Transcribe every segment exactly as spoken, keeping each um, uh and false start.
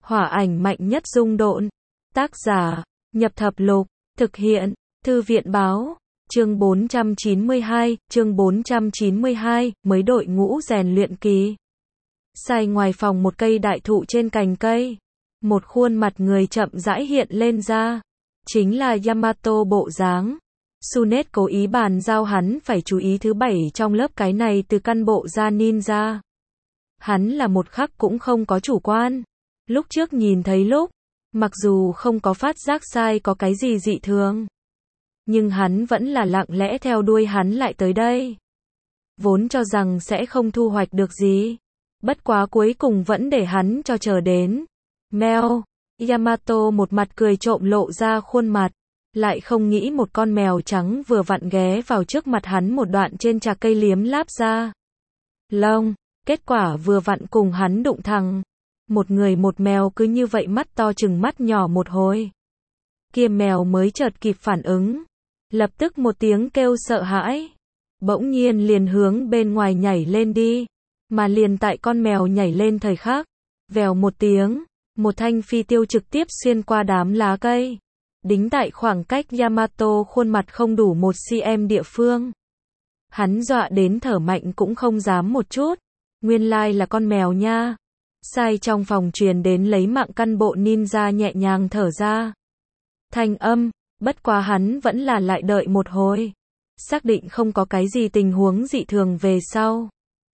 Hỏa ảnh mạnh nhất dung độn. Tác giả, Nhập Thập Lục. Thực hiện, Thư viện báo. Chương bốn trăm chín mươi hai, chương bốn trăm chín mươi hai, mới đội ngũ rèn luyện kỳ. Sai ngoài phòng một cây đại thụ trên cành cây. Một khuôn mặt người chậm rãi hiện lên ra. Chính là Yamato bộ dáng. Sunet cố ý bàn giao hắn phải chú ý thứ bảy trong lớp cái này từ căn bộ ra ninja. Hắn là một khắc cũng không có chủ quan. Lúc trước nhìn thấy lúc, mặc dù không có phát giác sai có cái gì dị thường, nhưng hắn vẫn là lặng lẽ theo đuôi hắn lại tới đây. Vốn cho rằng sẽ không thu hoạch được gì. Bất quá cuối cùng vẫn để hắn cho chờ đến. Mèo. Yamato một mặt cười trộm lộ ra khuôn mặt. Lại không nghĩ một con mèo trắng vừa vặn ghé vào trước mặt hắn một đoạn trên trà cây liếm láp ra lông. Kết quả vừa vặn cùng hắn đụng thẳng. Một người một mèo cứ như vậy mắt to chừng mắt nhỏ một hồi. Kia mèo mới chợt kịp phản ứng. Lập tức một tiếng kêu sợ hãi. Bỗng nhiên liền hướng bên ngoài nhảy lên đi. Mà liền tại con mèo nhảy lên thời khắc. Vèo một tiếng. Một thanh phi tiêu trực tiếp xuyên qua đám lá cây. Đính tại khoảng cách Yamato khuôn mặt không đủ một cm địa phương. Hắn dọa đến thở mạnh cũng không dám một chút. Nguyên lai là con mèo nha. Sai trong phòng truyền đến lấy mạng căn bộ ninja nhẹ nhàng thở ra. Thanh âm, bất quá hắn vẫn là lại đợi một hồi. Xác định không có cái gì tình huống dị thường về sau.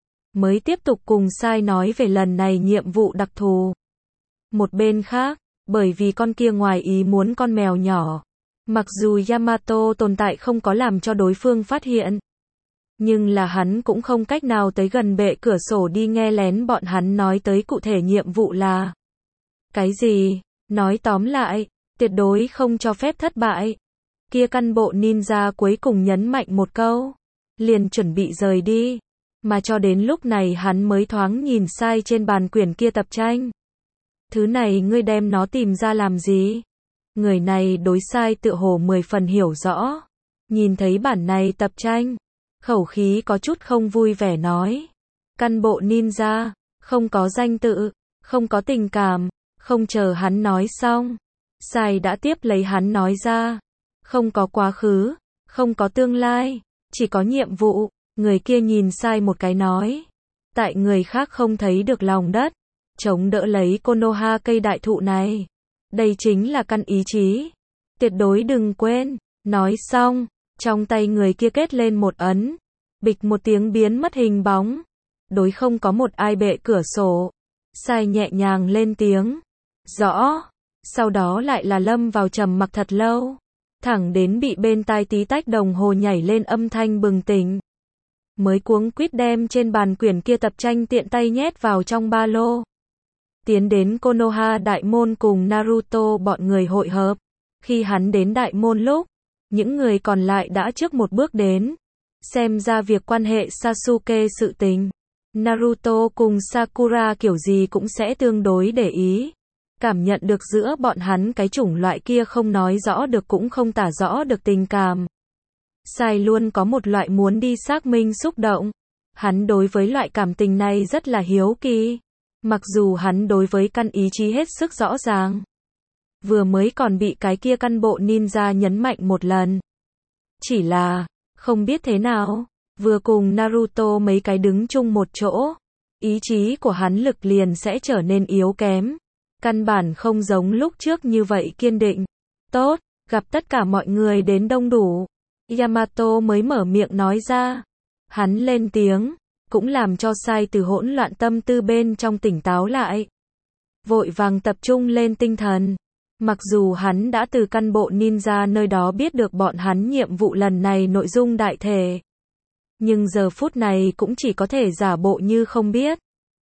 Mới tiếp tục cùng Sai nói về lần này nhiệm vụ đặc thù. Một bên khác, bởi vì con kia ngoài ý muốn con mèo nhỏ. Mặc dù Yamato tồn tại không có làm cho đối phương phát hiện. Nhưng là hắn cũng không cách nào tới gần bệ cửa sổ đi nghe lén bọn hắn nói tới cụ thể nhiệm vụ là cái gì. Nói tóm lại, tuyệt đối không cho phép thất bại. Kia căn bộ ninja cuối cùng nhấn mạnh một câu. Liền chuẩn bị rời đi. Mà cho đến lúc này hắn mới thoáng nhìn Sai trên bàn quyển kia tập tranh. Thứ này ngươi đem nó tìm ra làm gì? Người này đối Sai tựa hồ mười phần hiểu rõ. Nhìn thấy bản này tập tranh. Khẩu khí có chút không vui vẻ nói. Căn bộ ninja, không có danh tự, không có tình cảm, không chờ hắn nói xong. Sai đã tiếp lấy hắn nói ra. Không có quá khứ, không có tương lai, chỉ có nhiệm vụ. Người kia nhìn Sai một cái nói. Tại người khác không thấy được lòng đất, chống đỡ lấy Konoha cây đại thụ này. Đây chính là căn ý chí. Tuyệt đối đừng quên. Nói xong. Trong tay người kia kết lên một ấn. Bịch một tiếng biến mất hình bóng. Đối không có một ai bệ cửa sổ. Sai nhẹ nhàng lên tiếng. Rõ. Sau đó lại là lâm vào trầm mặc thật lâu. Thẳng đến bị bên tai tí tách đồng hồ nhảy lên âm thanh bừng tỉnh. Mới cuống quýt đem trên bàn quyển kia tập tranh tiện tay nhét vào trong ba lô. Tiến đến Konoha đại môn cùng Naruto bọn người hội hợp. Khi hắn đến đại môn lúc. Những người còn lại đã trước một bước đến. Xem ra việc quan hệ Sasuke sự tình. Naruto cùng Sakura kiểu gì cũng sẽ tương đối để ý. Cảm nhận được giữa bọn hắn cái chủng loại kia không nói rõ được cũng không tả rõ được tình cảm. Sai luôn có một loại muốn đi xác minh xúc động. Hắn đối với loại cảm tình này rất là hiếu kỳ. Mặc dù hắn đối với căn ý chí hết sức rõ ràng. Vừa mới còn bị cái kia căn bộ ninja nhấn mạnh một lần. Chỉ là, không biết thế nào, vừa cùng Naruto mấy cái đứng chung một chỗ, ý chí của hắn lực liền sẽ trở nên yếu kém. Căn bản không giống lúc trước như vậy kiên định. Tốt, gặp tất cả mọi người đến đông đủ. Yamato mới mở miệng nói ra. Hắn lên tiếng, cũng làm cho Sai từ hỗn loạn tâm tư bên trong tỉnh táo lại. Vội vàng tập trung lên tinh thần. Mặc dù hắn đã từ căn bộ ninja nơi đó biết được bọn hắn nhiệm vụ lần này nội dung đại thể. Nhưng giờ phút này cũng chỉ có thể giả bộ như không biết.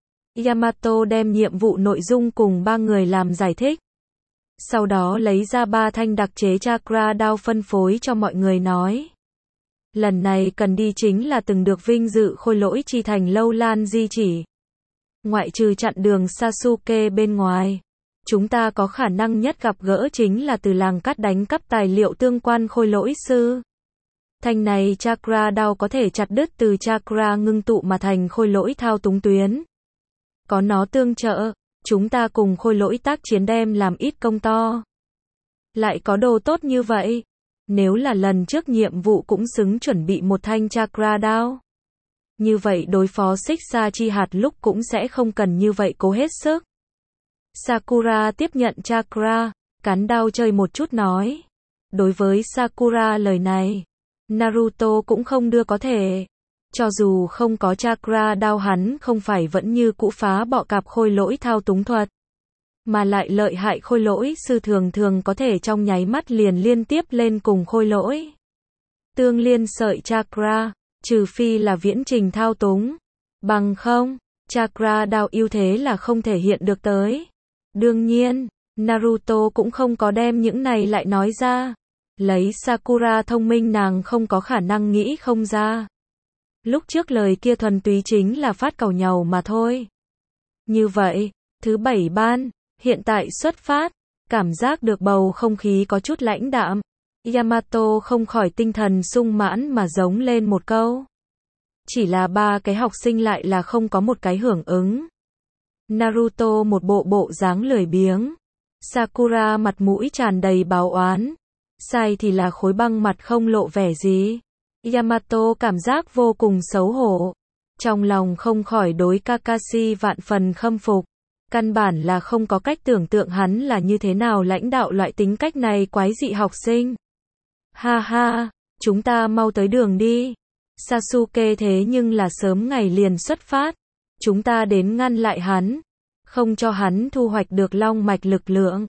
Yamato đem nhiệm vụ nội dung cùng ba người làm giải thích. Sau đó lấy ra ba thanh đặc chế chakra đao phân phối cho mọi người nói. Lần này cần đi chính là từng được vinh dự khôi lỗi chi thành lâu lan di chỉ. Ngoại trừ chặn đường Sasuke bên ngoài. Chúng ta có khả năng nhất gặp gỡ chính là từ làng cắt đánh cắp tài liệu tương quan khôi lỗi sư. Thanh này chakra đao có thể chặt đứt từ chakra ngưng tụ mà thành khôi lỗi thao túng tuyến. Có nó tương trợ, Chúng ta cùng khôi lỗi tác chiến đem làm ít công to. Lại có đồ tốt như vậy. Nếu là lần trước nhiệm vụ cũng xứng chuẩn bị một thanh chakra đao. Như vậy đối phó xích sa chi hạt lúc cũng sẽ không cần như vậy cố hết sức. Sakura tiếp nhận chakra, cắn đao chơi một chút nói. Đối với Sakura lời này, Naruto cũng không đưa có thể. Cho dù không có chakra đao hắn không phải vẫn như cũ phá bọ cạp khôi lỗi thao túng thuật. Mà lại lợi hại khôi lỗi sư thường thường có thể trong nháy mắt liền liên tiếp lên cùng khôi lỗi. Tương liên sợi chakra, trừ phi là viễn trình thao túng. Bằng không, chakra đao ưu thế là không thể hiện được tới. Đương nhiên, Naruto cũng không có đem những này lại nói ra. Lấy Sakura thông minh nàng không có khả năng nghĩ không ra. Lúc trước lời kia thuần túy chính là phát càu nhàu mà thôi. Như vậy, thứ bảy ban, hiện tại xuất phát, cảm giác được bầu không khí có chút lãnh đạm. Yamato không khỏi tinh thần sung mãn mà giống lên một câu. Chỉ là ba cái học sinh lại là không có một cái hưởng ứng. Naruto một bộ bộ dáng lười biếng. Sakura mặt mũi tràn đầy báo oán. Sai thì là khối băng mặt không lộ vẻ gì. Yamato cảm giác vô cùng xấu hổ. Trong lòng không khỏi đối Kakashi vạn phần khâm phục. Căn bản là không có cách tưởng tượng hắn là như thế nào lãnh đạo loại tính cách này quái dị học sinh. Ha ha, chúng ta mau tới đường đi. Sasuke thế nhưng là sớm ngày liền xuất phát. Chúng ta đến ngăn lại hắn. Không cho hắn thu hoạch được long mạch lực lượng.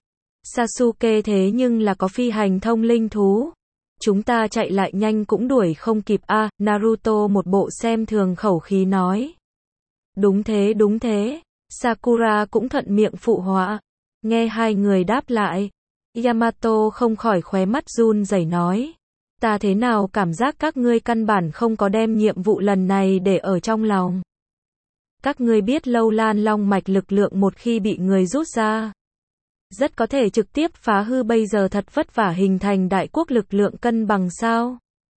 Sasuke thế nhưng là có phi hành thông linh thú. Chúng ta chạy lại nhanh cũng đuổi không kịp a. À, Naruto một bộ xem thường khẩu khí nói. Đúng thế đúng thế. Sakura cũng thuận miệng phụ họa. Nghe hai người đáp lại. Yamato không khỏi khóe mắt run rẩy nói. Ta thế nào cảm giác các ngươi căn bản không có đem nhiệm vụ lần này để ở trong lòng. Các ngươi biết lâu lan long mạch lực lượng một khi bị người rút ra. Rất có thể trực tiếp phá hư bây giờ thật vất vả hình thành đại quốc lực lượng cân bằng sao.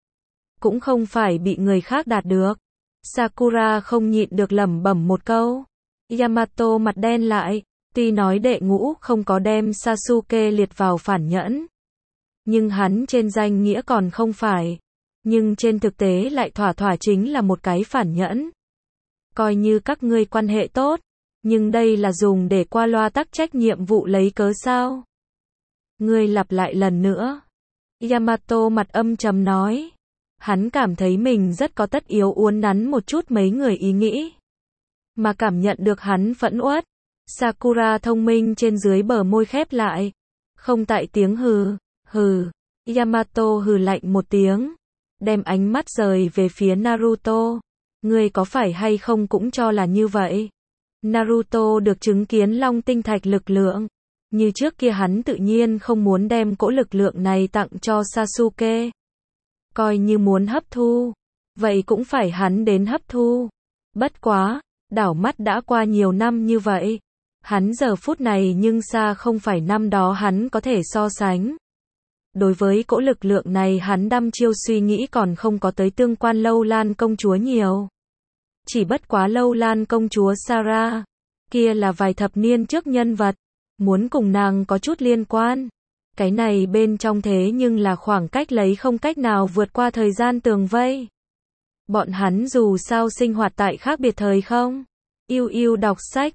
Cũng không phải bị người khác đạt được. Sakura không nhịn được lẩm bẩm một câu. Yamato mặt đen lại, tuy nói đệ ngũ không có đem Sasuke liệt vào phản nhẫn. Nhưng hắn trên danh nghĩa còn không phải. Nhưng trên thực tế lại thỏa thỏa chính là một cái phản nhẫn. Coi như các ngươi quan hệ tốt. Nhưng đây là dùng để qua loa tắc trách nhiệm vụ lấy cớ sao? Ngươi lặp lại lần nữa. Yamato mặt âm trầm nói. Hắn cảm thấy mình rất có tất yếu uốn nắn một chút mấy người ý nghĩ. Mà cảm nhận được hắn phẫn uất. Sakura thông minh trên dưới bờ môi khép lại. Không tại tiếng hừ, hừ. Yamato hừ lạnh một tiếng. Đem ánh mắt rời về phía Naruto. Ngươi có phải hay không cũng cho là như vậy. Naruto được chứng kiến long tinh thạch lực lượng. Như trước kia hắn tự nhiên không muốn đem cỗ lực lượng này tặng cho Sasuke. Coi như muốn hấp thu. Vậy cũng phải hắn đến hấp thu. Bất quá, đảo mắt đã qua nhiều năm như vậy. Hắn giờ phút này nhưng xa không phải năm đó hắn có thể so sánh. Đối với cỗ lực lượng này hắn đăm chiêu suy nghĩ còn không có tới tương quan lâu lan công chúa nhiều. Chỉ bất quá lâu lan công chúa Sarah, kia là vài thập niên trước nhân vật, muốn cùng nàng có chút liên quan. Cái này bên trong thế nhưng là khoảng cách lấy không cách nào vượt qua thời gian tường vây. Bọn hắn dù sao sinh hoạt tại khác biệt thời không. Yêu yêu đọc sách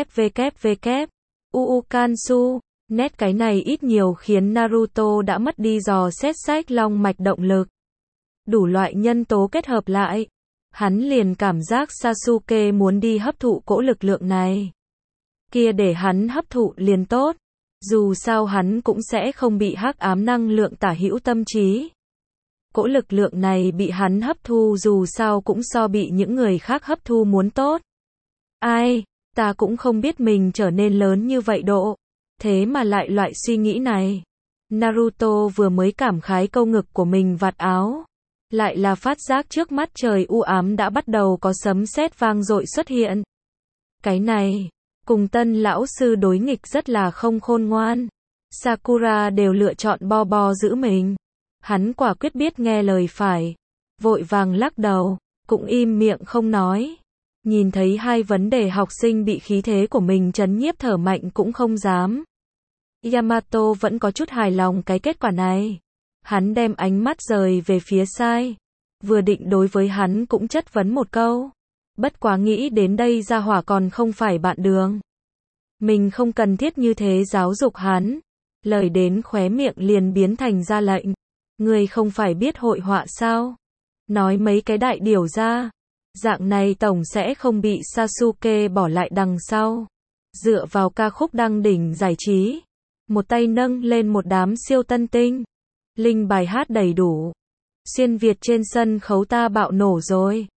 www. Uu Kansu, nét cái này ít nhiều khiến Naruto đã mất đi dò xét sách long mạch động lực. Đủ loại nhân tố kết hợp lại. Hắn liền cảm giác Sasuke muốn đi hấp thụ cỗ lực lượng này. Kia để hắn hấp thụ liền tốt. Dù sao hắn cũng sẽ không bị hắc ám năng lượng tả hữu tâm trí. Cỗ lực lượng này bị hắn hấp thu dù sao cũng so bị những người khác hấp thu muốn tốt. Ai, ta cũng không biết mình trở nên lớn như vậy độ. Thế mà lại loại suy nghĩ này. Naruto vừa mới cảm khái câu ngực của mình vạt áo. Lại là phát giác trước mắt trời u ám đã bắt đầu có sấm sét vang dội xuất hiện. Cái này, cùng tân lão sư đối nghịch rất là không khôn ngoan. Sakura đều lựa chọn bo bo giữ mình. Hắn quả quyết biết nghe lời phải. Vội vàng lắc đầu, cũng im miệng không nói. Nhìn thấy hai vấn đề học sinh bị khí thế của mình trấn nhiếp thở mạnh cũng không dám. Yamato vẫn có chút hài lòng cái kết quả này. Hắn đem ánh mắt rời về phía Sai. Vừa định đối với hắn cũng chất vấn một câu. Bất quá nghĩ đến đây gia hỏa còn không phải bạn đường. Mình không cần thiết như thế giáo dục hắn. Lời đến khóe miệng liền biến thành ra lệnh. Người không phải biết hội họa sao? Nói mấy cái đại điều ra. Dạng này tổng sẽ không bị Sasuke bỏ lại đằng sau. Dựa vào ca khúc đăng đỉnh giải trí. Một tay nâng lên một đám siêu tân tinh. Linh bài hát đầy đủ. Xuyên Việt trên sân khấu ta bạo nổ rồi.